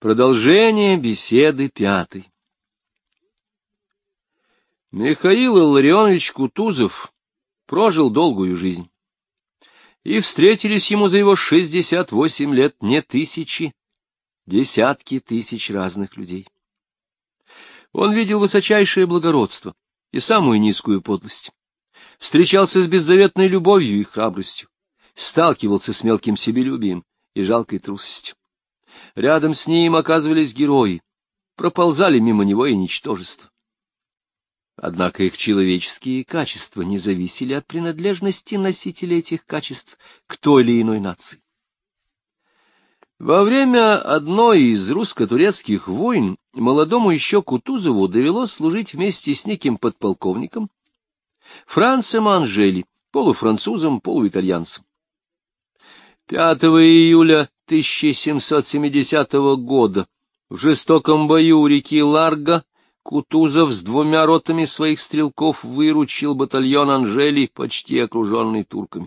Продолжение беседы пятой. Михаил Илларионович Кутузов прожил долгую жизнь, и встретились ему за его 68 лет не тысячи, десятки тысяч разных людей. Он видел высочайшее благородство и самую низкую подлость, встречался с беззаветной любовью и храбростью, сталкивался с мелким себелюбием и жалкой трусостью. Рядом с ним оказывались герои, проползали мимо него и ничтожества. Однако их человеческие качества не зависели от принадлежности носителей этих качеств к той или иной нации. Во время одной из русско-турецких войн молодому еще Кутузову довелось служить вместе с неким подполковником Францем Анжели, полуфранцузом, полуитальянцем. 5 июля 1770 года в жестоком бою у реки Ларго Кутузов с 2 ротами своих стрелков выручил батальон Анжели, почти окруженный турками.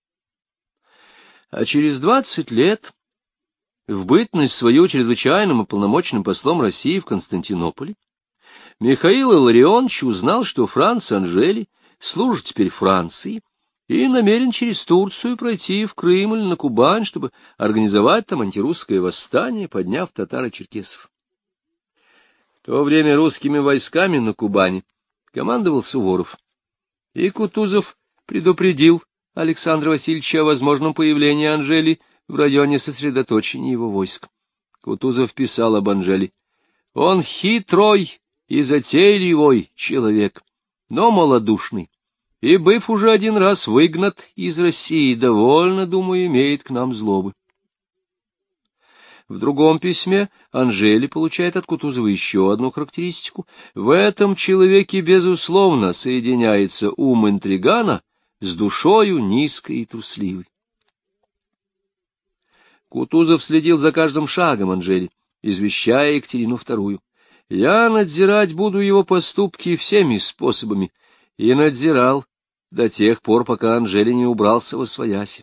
А через 20 лет, в бытность свою чрезвычайным и полномочным послом России в Константинополе, Михаил Илларионович узнал, что Франц Анжели служит теперь Франции и намерен через Турцию пройти в Крым или на Кубань, чтобы организовать там антирусское восстание, подняв татар и черкесов. В то время русскими войсками на Кубани командовал Суворов, и Кутузов предупредил Александра Васильевича о возможном появлении Анжели в районе сосредоточения его войск. Кутузов писал об Анжели: «Он хитрой и затейливый человек, но малодушный, и, быв уже один раз выгнат из России, довольно, думаю, имеет к нам злобы». В другом письме Анжели получает от Кутузова еще одну характеристику. В этом человеке, безусловно, соединяется ум интригана с душою низкой и трусливой. Кутузов следил за каждым шагом Анжели, извещая Екатерину II. «Я надзирать буду его поступки всеми способами», и надзирал до тех пор, пока Анжели не убрался восвояси.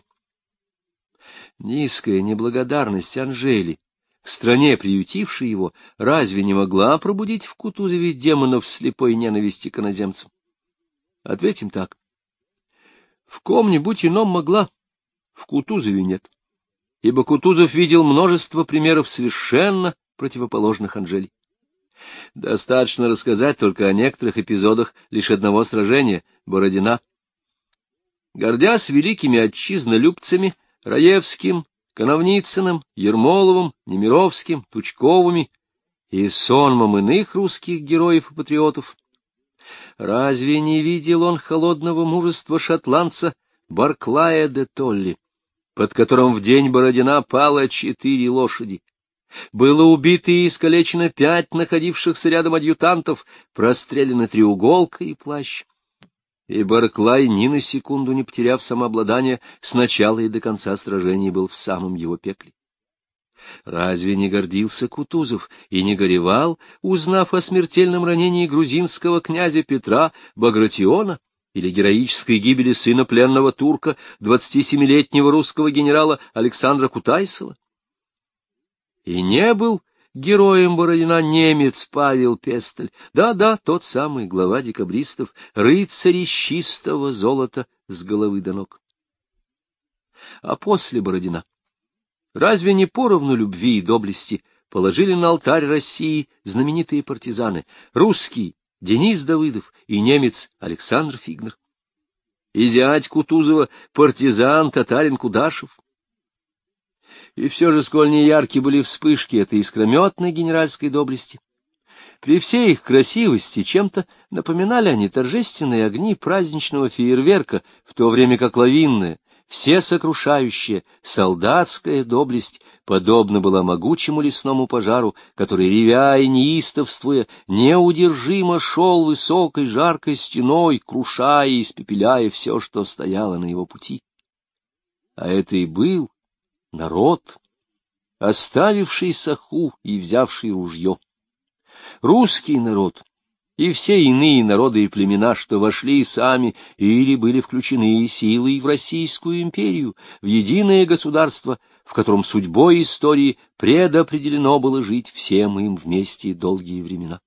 Низкая неблагодарность Анжели, к стране приютившей его, разве не могла пробудить в Кутузове демонов слепой ненависти к иноземцам? Ответим так. В ком-нибудь ином могла, в Кутузове нет, ибо Кутузов видел множество примеров совершенно противоположных Анжели. Достаточно рассказать только о некоторых эпизодах лишь одного сражения — Бородина. Гордясь великими отчизнолюбцами Раевским, Коновницыным, Ермоловым, Немировским, Тучковыми и сонмом иных русских героев и патриотов, разве не видел он холодного мужества шотландца Барклая де Толли, под которым в день Бородина пало 4 лошади? Было убито и искалечено 5 находившихся рядом адъютантов, простреляны треуголка и плащ. И Барклай, ни на секунду не потеряв самообладание, с начала и до конца сражений был в самом его пекле. Разве не гордился Кутузов и не горевал, узнав о смертельном ранении грузинского князя Петра Багратиона или героической гибели сына пленного турка, 27-летнего русского генерала Александра Кутайсова? И не был героем Бородина немец Павел Пестель, да-да, тот самый глава декабристов, рыцарь из чистого золота с головы до ног. А после Бородина разве не поровну любви и доблести положили на алтарь России знаменитые партизаны, русский Денис Давыдов и немец Александр Фигнер? И зять Кутузова партизан татарин Кудашев? И все же, сколь неярки были вспышки этой искрометной генеральской доблести, при всей их красивости чем-то напоминали они торжественные огни праздничного фейерверка, в то время как лавинная, всесокрушающая солдатская доблесть подобна была могучему лесному пожару, который, ревя и неистовствуя, неудержимо шел высокой жаркой стеной, крушая и испепеляя все, что стояло на его пути. А это и был народ, оставивший саху и взявший ружье. Русский народ, и все иные народы и племена, что вошли сами или были включены силой в Российскую империю, в единое государство, в котором судьбой истории предопределено было жить всем им вместе долгие времена.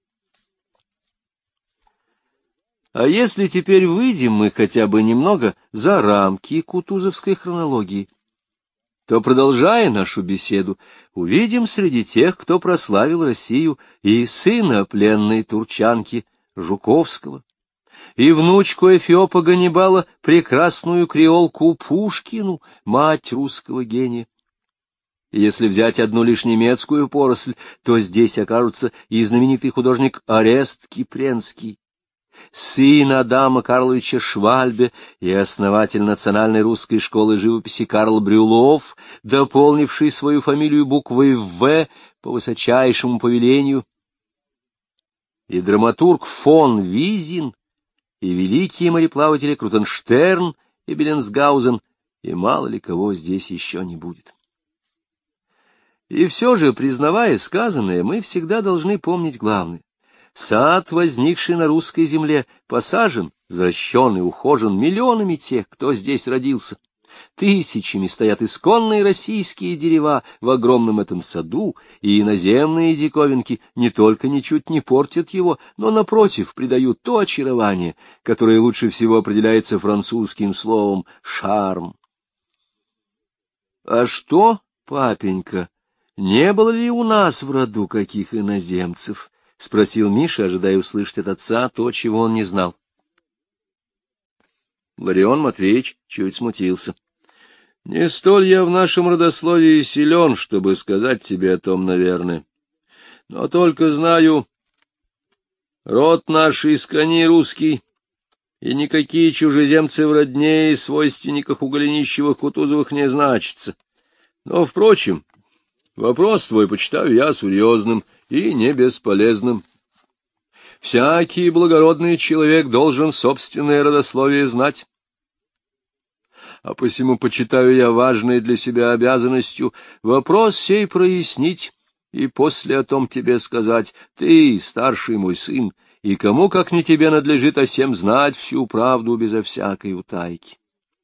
А если теперь выйдем мы хотя бы немного за рамки кутузовской хронологии, то, продолжая нашу беседу, увидим среди тех, кто прославил Россию, и сына пленной турчанки Жуковского, и внучку Эфиопа Ганнибала, прекрасную креолку Пушкину, мать русского гения. И если взять одну лишь немецкую поросль, то здесь окажутся и знаменитый художник Орест Кипренский, сын Адама Карловича Швальбе и основатель Национальной русской школы живописи Карл Брюлов, дополнивший свою фамилию буквой «В» по высочайшему повелению, и драматург фон Визин, и великие мореплаватели Крузенштерн и Беллинсгаузен, и мало ли кого здесь еще не будет. И все же, признавая сказанное, мы всегда должны помнить главное. Сад, возникший на русской земле, посажен, взращен и ухожен миллионами тех, кто здесь родился. Тысячами стоят исконные российские дерева в огромном этом саду, и иноземные диковинки не только ничуть не портят его, но, напротив, придают то очарование, которое лучше всего определяется французским словом «шарм». А что, папенька, не было ли у нас в роду каких иноземцев? — спросил Миша, ожидая услышать от отца то, чего он не знал. Ларион Матвеевич чуть смутился. — Не столь я в нашем родословии силен, чтобы сказать тебе о том, наверное. Но только знаю, род наш искони русский, и никакие чужеземцы в родне и свойственниках у Голенищевых-Кутузовых не значатся. Но, впрочем, вопрос твой почитаю я серьезным и не бесполезным. Всякий благородный человек должен собственное родословие знать. А посему почитаю я важной для себя обязанностью вопрос сей прояснить и после о том тебе сказать. Ты, старший мой сын, и кому, как не тебе, надлежит о сем знать всю правду безо всякой утайки.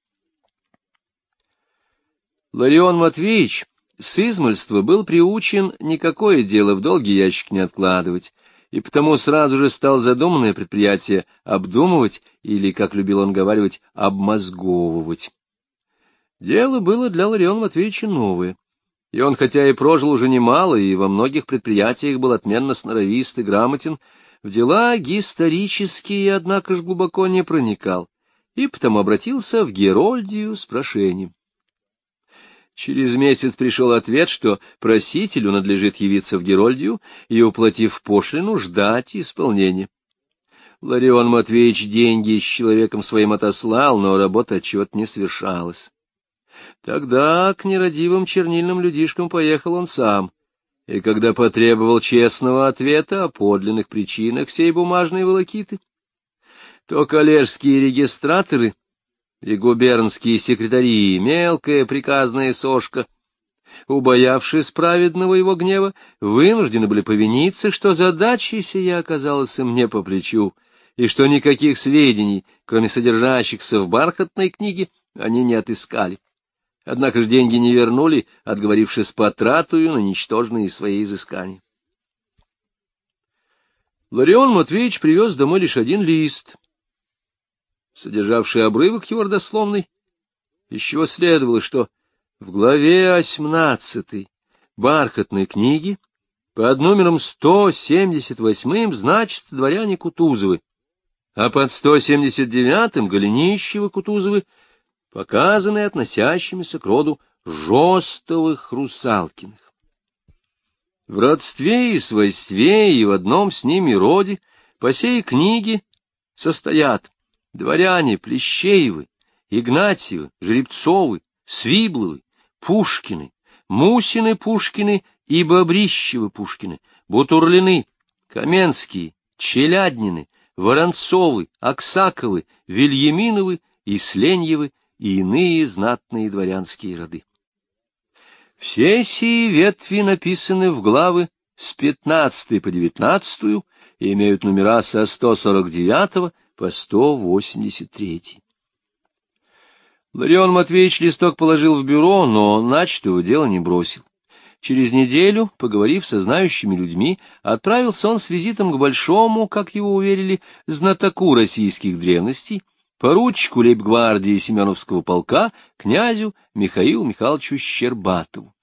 Ларион Матвеевич с измольства был приучен никакое дело в долгий ящик не откладывать, и потому сразу же стал задуманное предприятие обдумывать или, как любил он говаривать, обмозговывать. Дело было для Лариона Матвеевича новое, и он, хотя и прожил уже немало, и во многих предприятиях был отменно сноровист и грамотен, в дела исторические, однако ж, глубоко не проникал, и потому обратился в Герольдию с прошением. Через месяц пришел ответ, что просителю надлежит явиться в Герольдию и, уплатив пошлину, ждать исполнения. Ларион Матвеевич деньги с человеком своим отослал, но работа отчет не свершалась. Тогда к нерадивым чернильным людишкам поехал он сам, и когда потребовал честного ответа о подлинных причинах сей бумажной волокиты, то коллежские регистраторы и губернские секретари, мелкая приказная сошка, убоявшись праведного его гнева, вынуждены были повиниться, что задача сия оказалась им не по плечу, и что никаких сведений, кроме содержащихся в бархатной книге, они не отыскали. Однако же деньги не вернули, отговорившись потратую на ничтожные свои изыскания. Ларион Матвеевич привез домой лишь один лист, содержавший обрывок его родословной, из чего следовало, что в главе 18 бархатной книги под номером 178 значатся дворяне Кутузовы, а под 179 Голенищевы-Кутузовы показаны относящимися к роду Жостовых-Русалкиных. В родстве и свойстве и в одном с ними роде по сей книге состоят дворяне Плещеевы, Игнатьевы, Жеребцовы, Свибловы, Пушкины, Мусины-Пушкины и Бобрищевы-Пушкины, Бутурлины, Каменские, Челяднины, Воронцовы, Аксаковы, Вильяминовы и Сленьевы и иные знатные дворянские роды. Все сии ветви написаны в главы с 15 по 19 и имеют номера со 149 по 183. Ларион Матвеевич листок положил в бюро, но начатого дела не бросил. Через неделю, поговорив со знающими людьми, отправился он с визитом к большому, как его уверили, знатоку российских древностей, поручику лейб-гвардии Семеновского полка, князю Михаилу Михайловичу Щербатову.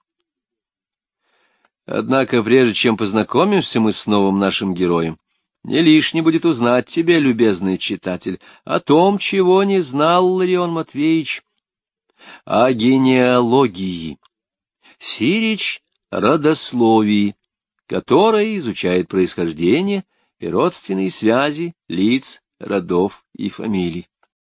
Однако, прежде чем познакомимся мы с новым нашим героем, не лишне будет узнать тебе, любезный читатель, о том, чего не знал Ларион Матвеевич, о генеалогии. Сирич родословии, которая изучает происхождение и родственные связи лиц, родов и фамилий.